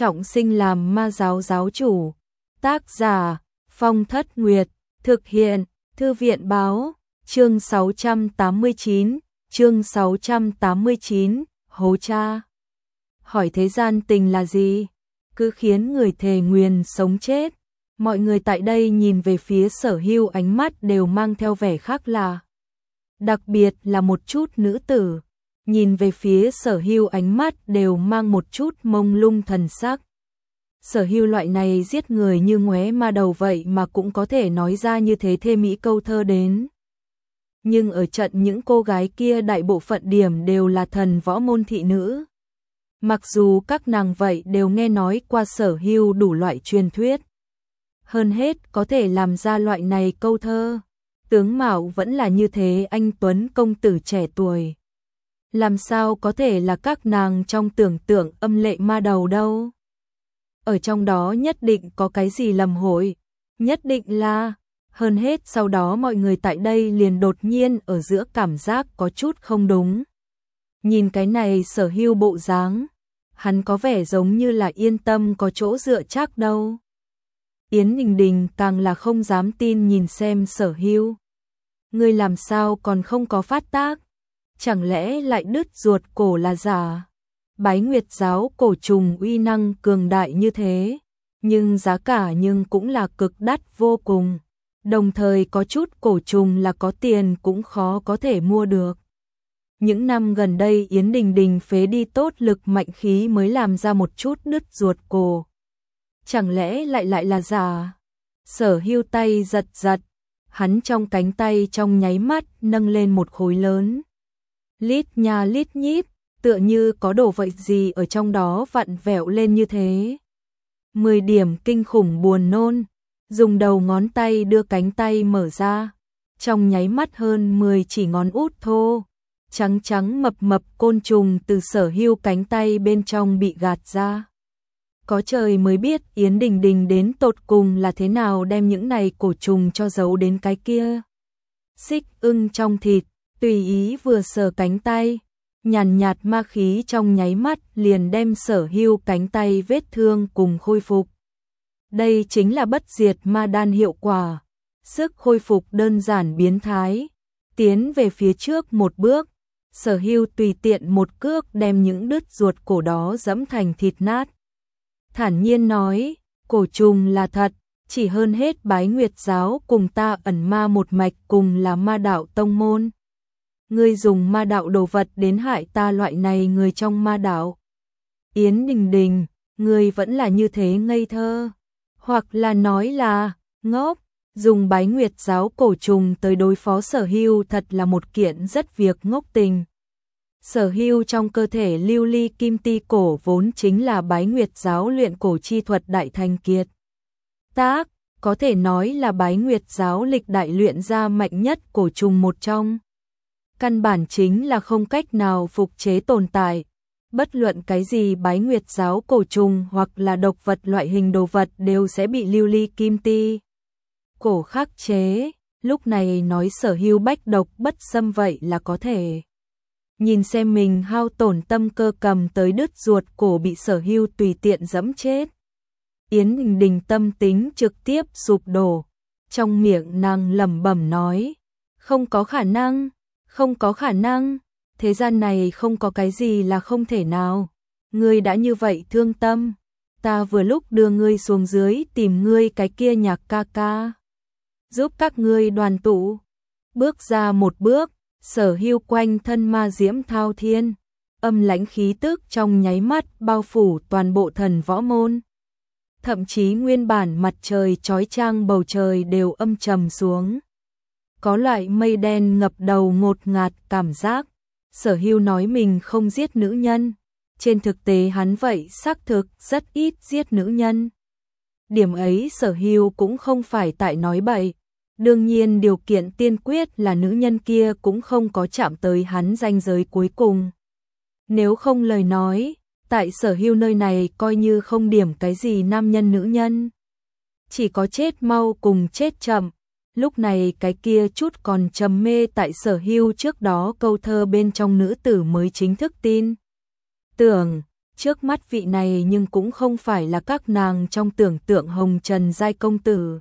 trọng sinh làm ma giáo giáo chủ. Tác giả Phong Thất Nguyệt, thực hiện Thư viện báo, chương 689, hố cha. Hỏi thế gian tình là gì? Cứ khiến người thề nguyền sống chết. Mọi người tại đây nhìn về phía Sở Hưu, ánh mắt đều mang theo vẻ khác lạ. Đặc biệt là một chút nữ tử, nhìn về phía Sở Hưu ánh mắt đều mang một chút mông lung thần sắc. Sở Hưu loại này giết người như ngoé ma đầu vậy mà cũng có thể nói ra như thế thê mỹ câu thơ đến. Nhưng ở trận những cô gái kia đại bộ phận điểm đều là thần võ môn thị nữ. Mặc dù các nàng vậy đều nghe nói qua Sở Hưu đủ loại truyền thuyết. Hơn hết có thể làm ra loại này câu thơ. Tướng mạo vẫn là như thế anh tuấn công tử trẻ tuổi. Làm sao có thể là các nàng trong tưởng tượng âm lệ ma đầu đâu. Ở trong đó nhất định có cái gì lầm hội. Nhất định là. Hơn hết sau đó mọi người tại đây liền đột nhiên ở giữa cảm giác có chút không đúng. Nhìn cái này Sở Hưu bộ dáng, hắn có vẻ giống như là yên tâm có chỗ dựa chắc đâu. Yến Đình Đình càng là không dám tin nhìn xem Sở Hưu. Ngươi làm sao còn không có phát tác? Chẳng lẽ lại đứt ruột cổ là giả? Bái Nguyệt giáo cổ trùng uy năng cường đại như thế, nhưng giá cả nhưng cũng là cực đắt vô cùng. Đồng thời có chút cổ trùng là có tiền cũng khó có thể mua được. Những năm gần đây Yến Đình Đình phế đi tốt lực mạnh khí mới làm ra một chút đứt ruột cổ. Chẳng lẽ lại là giả? Sở Hưu tay giật giật, hắn trong cánh tay trong nháy mắt nâng lên một khối lớn. Lít nha lít nhít, tựa như có đồ vật gì ở trong đó vặn vẹo lên như thế. 10 điểm kinh khủng buồn nôn, dùng đầu ngón tay đưa cánh tay mở ra. Trong nháy mắt hơn 10 chỉ ngón út thô, trắng trắng mập mập côn trùng từ Sở Hưu cánh tay bên trong bị gạt ra. Có trời mới biết Yến Đình Đình đến tột cùng là thế nào đem những này cổ trùng cho giấu đến cái kia. Xích ưng trong thịt, tùy ý vừa sờ cánh tay, nhàn nhạt ma khí trong nháy mắt liền đem Sở Hưu cánh tay vết thương cùng khôi phục. Đây chính là bất diệt ma đan hiệu quả, sức khôi phục đơn giản biến thái. Tiến về phía trước một bước, Sở Hưu tùy tiện một cước đem những đứt ruột cổ đó dẫm thành thịt nát. Thản nhiên nói, cổ trùng là thật, chỉ hơn hết Bái Nguyệt giáo cùng ta ẩn ma một mạch cùng là ma đạo tông môn. Ngươi dùng ma đạo đồ vật đến hại ta loại này người trong ma đạo. Yến Đình Đình, ngươi vẫn là như thế ngây thơ, hoặc là nói là ngốc. Dùng Bái Nguyệt giáo cổ trùng tới đối phó Sở Hưu thật là một kiện rất việc ngốc tình. Sở Hưu trong cơ thể lưu ly kim ti cổ vốn chính là Bái Nguyệt giáo luyện cổ chi thuật đại thành kiệt. Có thể nói là Bái Nguyệt giáo lịch đại luyện ra mạnh nhất cổ trùng một trong. Căn bản chính là không cách nào phục chế tồn tại. Bất luận cái gì Bái Nguyệt giáo cổ trùng hoặc là độc vật loại hình đồ vật đều sẽ bị lưu ly kim ti cổ khắc chế. Lúc này nói Sở Hưu bách độc bất xâm vậy là có thể. Nhìn xem mình hao tổn tâm cơ cầm tới đứt ruột cổ bị Sở Hưu tùy tiện dẫm chết. Yến Đình Đình tâm tính trực tiếp sụp đổ. Trong miệng nàng lẩm bẩm nói, không có khả năng, không có khả năng, thế gian này không có cái gì là không thể nào. Ngươi đã như vậy thương tâm, ta vừa lúc đưa ngươi xuống dưới tìm ngươi cái kia nhạc ca ca, giúp các ngươi đoàn tụ. Bước ra một bước, Sở Hưu quanh thân ma diễm thao thiên, âm lãnh khí tức trong nháy mắt bao phủ toàn bộ thần võ môn. Thậm chí nguyên bản mặt trời chói chang bầu trời đều âm trầm xuống. Có loại mây đen ngập đầu ngột ngạt cảm giác. Sở Hưu nói mình không giết nữ nhân, trên thực tế hắn vậy xác thực rất ít giết nữ nhân. Điểm ấy Sở Hưu cũng không phải tại nói bậy. Đương nhiên điều kiện tiên quyết là nữ nhân kia cũng không có chạm tới hắn ranh giới cuối cùng. Nếu không lời nói, tại Sở Hưu nơi này coi như không điểm cái gì nam nhân nữ nhân. Chỉ có chết mau cùng chết chậm. Lúc này cái kia chút còn trầm mê tại Sở Hưu trước đó câu thơ bên trong nữ tử mới chính thức tin tưởng. trước mắt vị này nhưng cũng không phải là các nàng trong tưởng tượng hồng trần giai công tử,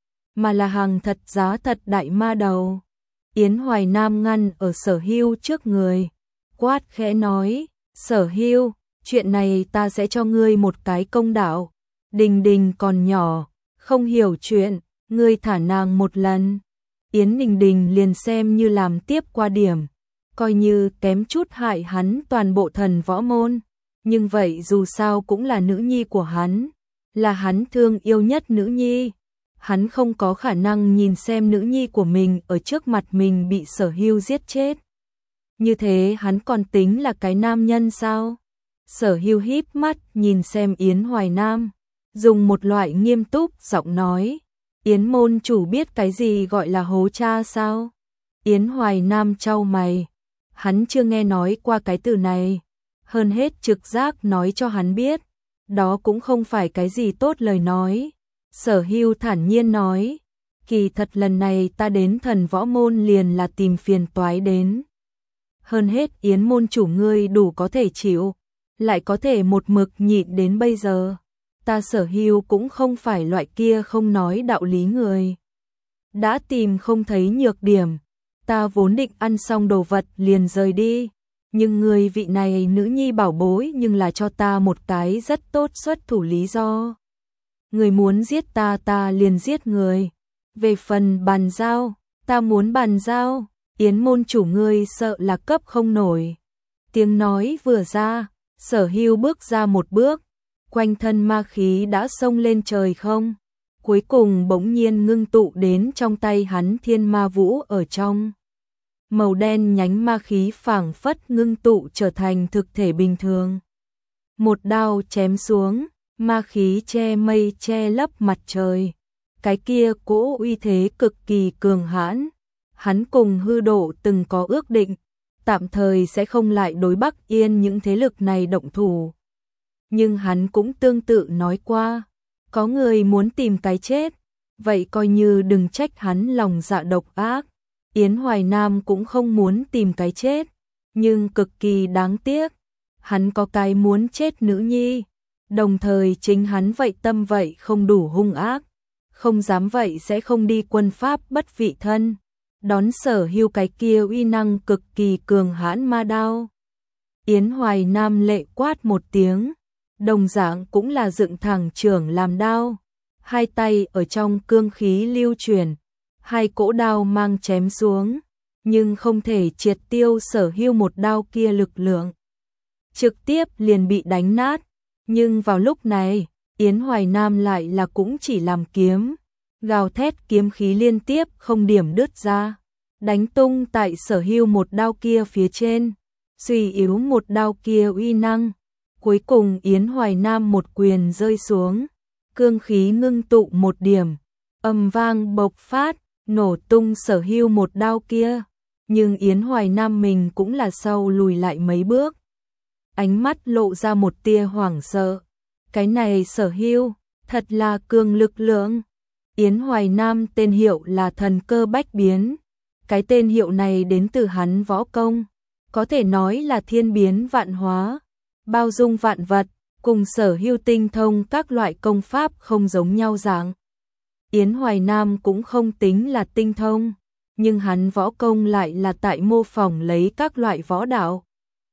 mà là hàng thật giá thật đại ma đầu. Yến Hoài Nam ngăn ở Sở Hưu trước người, quát khẽ nói, Sở Hưu, chuyện này ta sẽ cho ngươi một cái công đạo. Đình Đình còn nhỏ, không hiểu chuyện, ngươi thả nàng một lần. Yến Đình Đình liền xem như làm tiếp qua điểm, coi như kém chút hại hắn toàn bộ thần võ môn. Nhưng vậy dù sao cũng là nữ nhi của hắn, là hắn thương yêu nhất nữ nhi. Hắn không có khả năng nhìn xem nữ nhi của mình ở trước mặt mình bị Sở Hưu giết chết. Như thế hắn còn tính là cái nam nhân sao? Sở Hưu híp mắt nhìn xem Yến Hoài Nam, dùng một loại nghiêm túc giọng nói, Yến môn chủ biết cái gì gọi là hố cha sao? Yến Hoài Nam chau mày, hắn chưa nghe nói qua cái từ này, hơn hết trực giác nói cho hắn biết, đó cũng không phải cái gì tốt lời nói. Sở Hưu thản nhiên nói, kỳ thật lần này ta đến thần võ môn liền là tìm phiền toái đến. Hơn hết Yến môn chủ ngươi đủ có thể chịu, lại có thể một mực nhịn đến bây giờ. Ta Sở Hưu cũng không phải loại kia không nói đạo lý người. Đã tìm không thấy nhược điểm, ta vốn định ăn xong đồ vật liền rời đi. Nhưng người vị này nữ nhi bảo bối nhưng là cho ta một cái rất tốt xuất thủ lý do. Người muốn giết ta ta liền giết người. Về phần bàn giao, ta muốn bàn giao, Yến môn chủ ngươi sợ là cấp không nổi. Tiếng nói vừa ra, Sở Hưu bước ra một bước, quanh thân ma khí đã xông lên trời không. Cuối cùng bỗng nhiên ngưng tụ đến trong tay hắn thiên ma vũ ở trong. Màu đen nhánh ma khí phảng phất ngưng tụ trở thành thực thể bình thường. Một đao chém xuống, ma khí che mây che lấp mặt trời. Cái kia cỗ uy thế cực kỳ cường hãn. Hắn cùng hư độ từng có ước định, tạm thời sẽ không lại đối Bắc Yên những thế lực này động thủ. Nhưng hắn cũng tương tự nói qua, có người muốn tìm cái chết, vậy coi như đừng trách hắn lòng dạ độc ác. Yến Hoài Nam cũng không muốn tìm cái chết, nhưng cực kỳ đáng tiếc, hắn có cái muốn chết nữ nhi, đồng thời chính hắn vậy tâm vậy không đủ hung ác, không dám vậy sẽ không đi quân pháp bất vị thân, đón Sở Hưu cái kia uy năng cực kỳ cường hãn ma đao. Yến Hoài Nam lệ quát một tiếng, đồng dạng cũng là dựng thẳng chưởng làm đao, hai tay ở trong cương khí lưu chuyển, hai cỗ đao mang chém xuống, nhưng không thể triệt tiêu Sở Hưu một đao kia lực lượng. Trực tiếp liền bị đánh nát, nhưng vào lúc này, Yến Hoài Nam lại là cũng chỉ làm kiếm, gào thét kiếm khí liên tiếp không điểm đứt ra, đánh tung tại Sở Hưu một đao kia phía trên, suy yếu một đao kia uy năng. Cuối cùng Yến Hoài Nam một quyền rơi xuống, cương khí ngưng tụ một điểm, âm vang bộc phát, nổ tung Sở Hưu một đao kia, nhưng Yến Hoài Nam mình cũng là sau lùi lại mấy bước. Ánh mắt lộ ra một tia hoảng sợ, cái này Sở Hưu, thật là cường lực lượng. Yến Hoài Nam tên hiệu là thần cơ bách biến, cái tên hiệu này đến từ hắn võ công, có thể nói là thiên biến vạn hóa, bao dung vạn vật, cùng Sở Hưu tinh thông các loại công pháp không giống nhau dạng. Yến Hoài Nam cũng không tính là tinh thông, nhưng hắn võ công lại là tại mô phỏng lấy các loại võ đạo.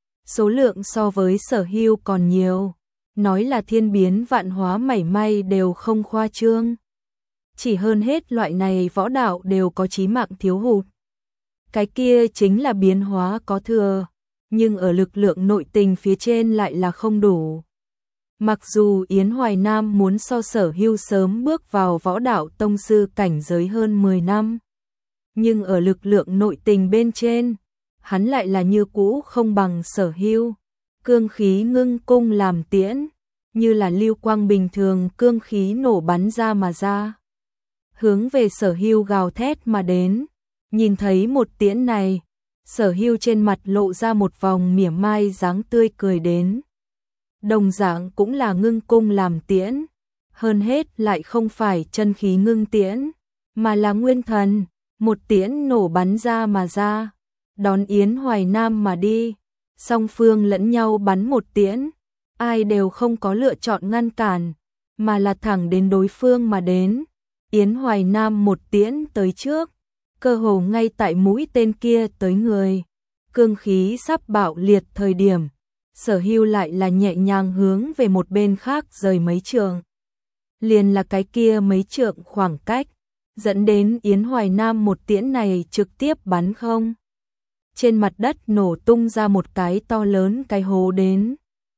Số lượng so với Sở Hưu còn nhiều, nói là thiên biến vạn hóa mảy may đều không khoa trương. Chỉ hơn hết loại này võ đạo đều có chí mạng thiếu hụt. Cái kia chính là biến hóa có thừa, nhưng ở lực lượng nội tình phía trên lại là không đủ. Mặc dù Yến Hoài Nam muốn so Sở Hưu sớm bước vào võ đạo tông sư cảnh giới hơn 10 năm, nhưng ở lực lượng nội tình bên trên, hắn lại là như cũ không bằng Sở Hưu. Cương khí ngưng cung làm tiễn, như là lưu quang bình thường cương khí nổ bắn ra mà ra, hướng về Sở Hưu gào thét mà đến. Nhìn thấy một tiễn này, Sở Hưu trên mặt lộ ra một vòng mỉa mai dáng tươi cười đến. Đồng dạng cũng là ngưng cung làm tiễn, hơn hết lại không phải chân khí ngưng tiễn, mà là nguyên thần, một tiễn nổ bắn ra mà ra, đón Yến Hoài Nam mà đi, song phương lẫn nhau bắn một tiễn, ai đều không có lựa chọn ngăn cản, mà là thẳng đến đối phương mà đến. Yến Hoài Nam một tiễn tới trước, cơ hồ ngay tại mũi tên kia tới người. Cương khí sắp bạo liệt thời điểm, Sở Hưu lại là nhẹ nhàng hướng về một bên khác rời mấy trượng. Liền là cái kia mấy trượng khoảng cách, dẫn đến Yến Hoài Nam một tiễn này trực tiếp bắn không. Trên mặt đất nổ tung ra một cái to lớn cái hố đến.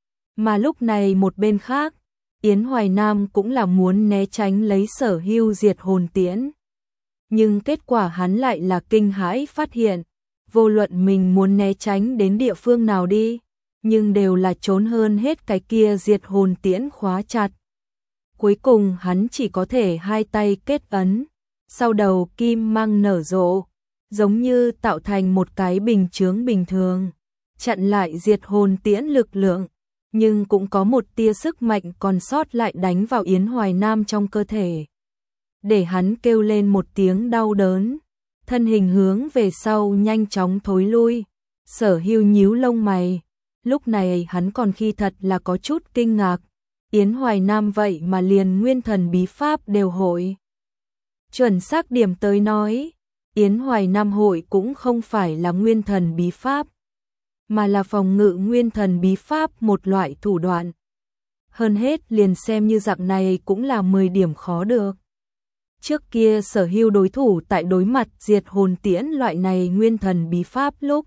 Mà lúc này một bên khác, Yến Hoài Nam cũng là muốn né tránh lấy Sở Hưu diệt hồn tiễn. Nhưng kết quả hắn lại là kinh hãi phát hiện, vô luận mình muốn né tránh đến địa phương nào đi, nhưng đều là trốn hơn hết cái kia diệt hồn tiễn khóa chặt. Cuối cùng hắn chỉ có thể hai tay kết ấn, sau đầu kim mang nở rộ, giống như tạo thành một cái bình chướng bình thường, chặn lại diệt hồn tiễn lực lượng, nhưng cũng có một tia sức mạnh còn sót lại đánh vào Yến Hoài Nam trong cơ thể. Để hắn kêu lên một tiếng đau đớn, thân hình hướng về sau nhanh chóng thối lui. Sở Hưu nhíu lông mày, lúc này hắn còn khi thật là có chút kinh ngạc, Yến Hoài Nam vậy mà liền nguyên thần bí pháp đều hội. Chuẩn xác điểm tới nói, Yến Hoài Nam hội cũng không phải là nguyên thần bí pháp, mà là phòng ngự nguyên thần bí pháp một loại thủ đoạn. Hơn hết liền xem như dạng này cũng là 10 điểm khó được. Trước kia Sở Hưu đối thủ tại đối mặt diệt hồn tiễn loại này nguyên thần bí pháp lúc,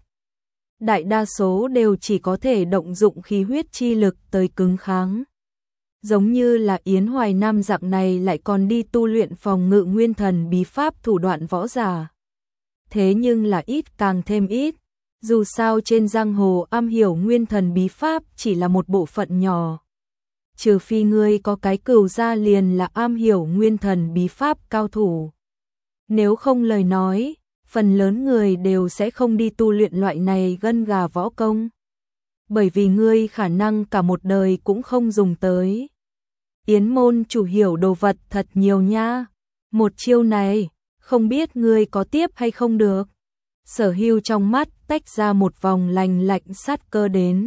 đại đa số đều chỉ có thể động dụng khí huyết chi lực tới cứng kháng. Giống như là Yến Hoài Nam dạng này lại còn đi tu luyện phòng ngự nguyên thần bí pháp thủ đoạn võ giả. Thế nhưng là ít càng thêm ít, dù sao trên giang hồ am hiểu nguyên thần bí pháp chỉ là một bộ phận nhỏ. Trừ phi ngươi có cái cửu gia liền là am hiểu nguyên thần bí pháp cao thủ. Nếu không lời nói, phần lớn người đều sẽ không đi tu luyện loại này gân gà võ công. Bởi vì ngươi khả năng cả một đời cũng không dùng tới. Yến môn chủ hiểu đồ vật thật nhiều nha. Một chiêu này, không biết ngươi có tiếp hay không được. Sở Hưu trong mắt tách ra một vòng lạnh lạnh sát cơ đến.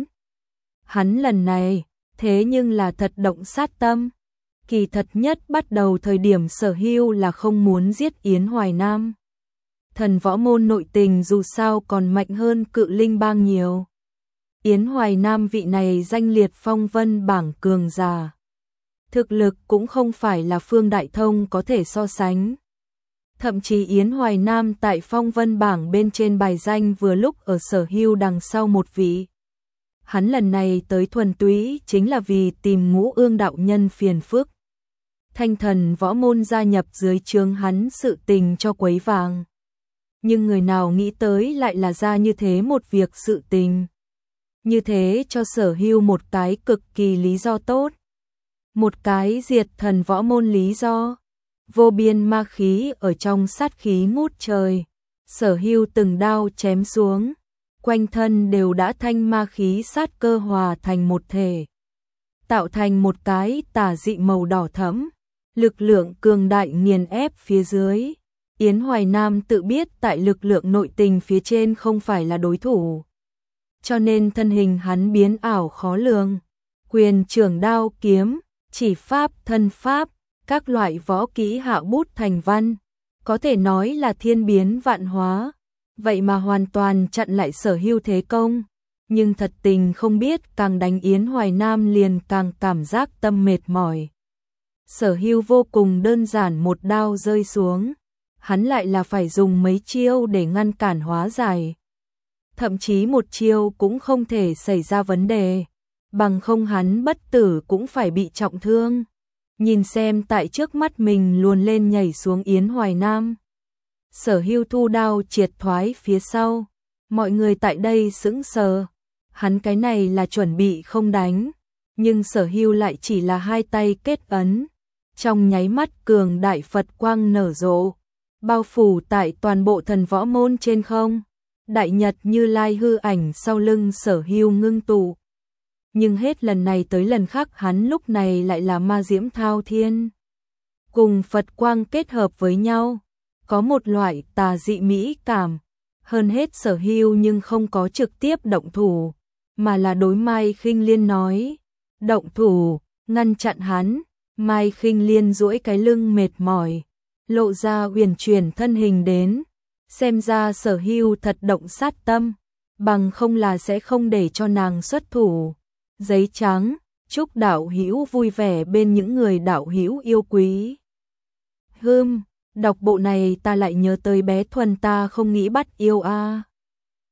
Hắn lần này, thế nhưng là thật động sát tâm. Kỳ thật nhất bắt đầu thời điểm Sở Hưu là không muốn giết Yến Hoài Nam. Thần võ môn nội tình dù sao còn mạnh hơn Cự Linh bang nhiều. Yến Hoài Nam vị này danh liệt phong vân bảng cường giả. Thực lực cũng không phải là Phương Đại Thông có thể so sánh. Thậm chí Yến Hoài Nam tại phong vân bảng bên trên bài danh vừa lúc ở Sở Hưu đằng sau một vị. Hắn lần này tới thuần túy chính là vì tìm Ngũ Ương đạo nhân phiền phức. Thanh thần võ môn gia nhập dưới trướng hắn sự tình cho quấy vàng. Nhưng người nào nghĩ tới lại là ra như thế một việc sự tình. Như thế cho Sở Hưu một cái cực kỳ lý do tốt. Một cái diệt thần võ môn lý do. Vô biên ma khí ở trong sát khí ngút trời. Sở Hưu từng đao chém xuống. Quanh thân đều đã thanh ma khí sát cơ hòa thành một thể. Tạo thành một cái tà dị màu đỏ thẫm. Lực lượng cường đại nghiền ép phía dưới. Yến Hoài Nam tự biết tại lực lượng nội tình phía trên không phải là đối thủ. Cho nên thân hình hắn biến ảo khó lường. Quyền trưởng đao kiếm, chỉ pháp thân pháp, các loại võ kỹ hạ bút thành văn. Có thể nói là thiên biến vạn hóa. Vậy mà hoàn toàn chặn lại Sở Hưu thế công. Nhưng thật tình không biết càng đánh Yến Hoài Nam liền càng cảm giác tâm mệt mỏi. Sở Hưu vô cùng đơn giản một đao rơi xuống. Hắn lại là phải dùng mấy chiêu để ngăn cản hóa giải. Thậm chí một chiêu cũng không thể xảy ra vấn đề. Bằng không hắn bất tử cũng phải bị trọng thương. Nhìn xem tại trước mắt mình luồn lên nhảy xuống Yến Hoài Nam. Sở Hưu thu đao triệt thoái phía sau. Mọi người tại đây sững sờ. Hắn cái này là chuẩn bị không đánh. Nhưng Sở Hưu lại chỉ là hai tay kết ấn. Trong nháy mắt cường đại Phật quang nở rộ. Bao phủ tại toàn bộ thần võ môn trên không. Đại Nhật Như Lai hư ảnh sau lưng Sở Hưu ngưng tụ. Nhưng hết lần này tới lần khác hắn lúc này lại là ma diễm thao thiên. Cùng Phật quang kết hợp với nhau. Có một loại tà dị mỹ cảm. Hơn hết Sở Hưu nhưng không có trực tiếp động thủ. Mà là đối Mai Khinh Liên nói. động thủ, ngăn chặn hắn. Mai Khinh Liên duỗi cái lưng mệt mỏi, lộ ra uyển chuyển thân hình đến. Xem ra Sở Hưu thật động sát tâm, bằng không là sẽ không để cho nàng xuất thủ. Giấy trắng, chúc đạo hữu vui vẻ bên những người đạo hữu yêu quý. Đọc bộ này ta lại nhớ tới bé Thuần ta không nghĩ bắt yêu a.